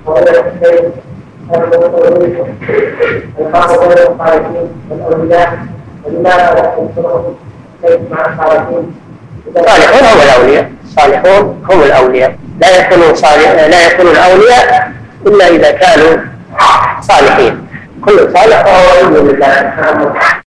الخاصة بالصالحين والأولياء، ولماذا لا يذكرهم مع الصالحين؟ الصالحون هم الأولياء، الصالحون هم الأولياء، لا يكونون أولياء إلا إذا كانوا صالحين. كل صالح فهو ولي لله.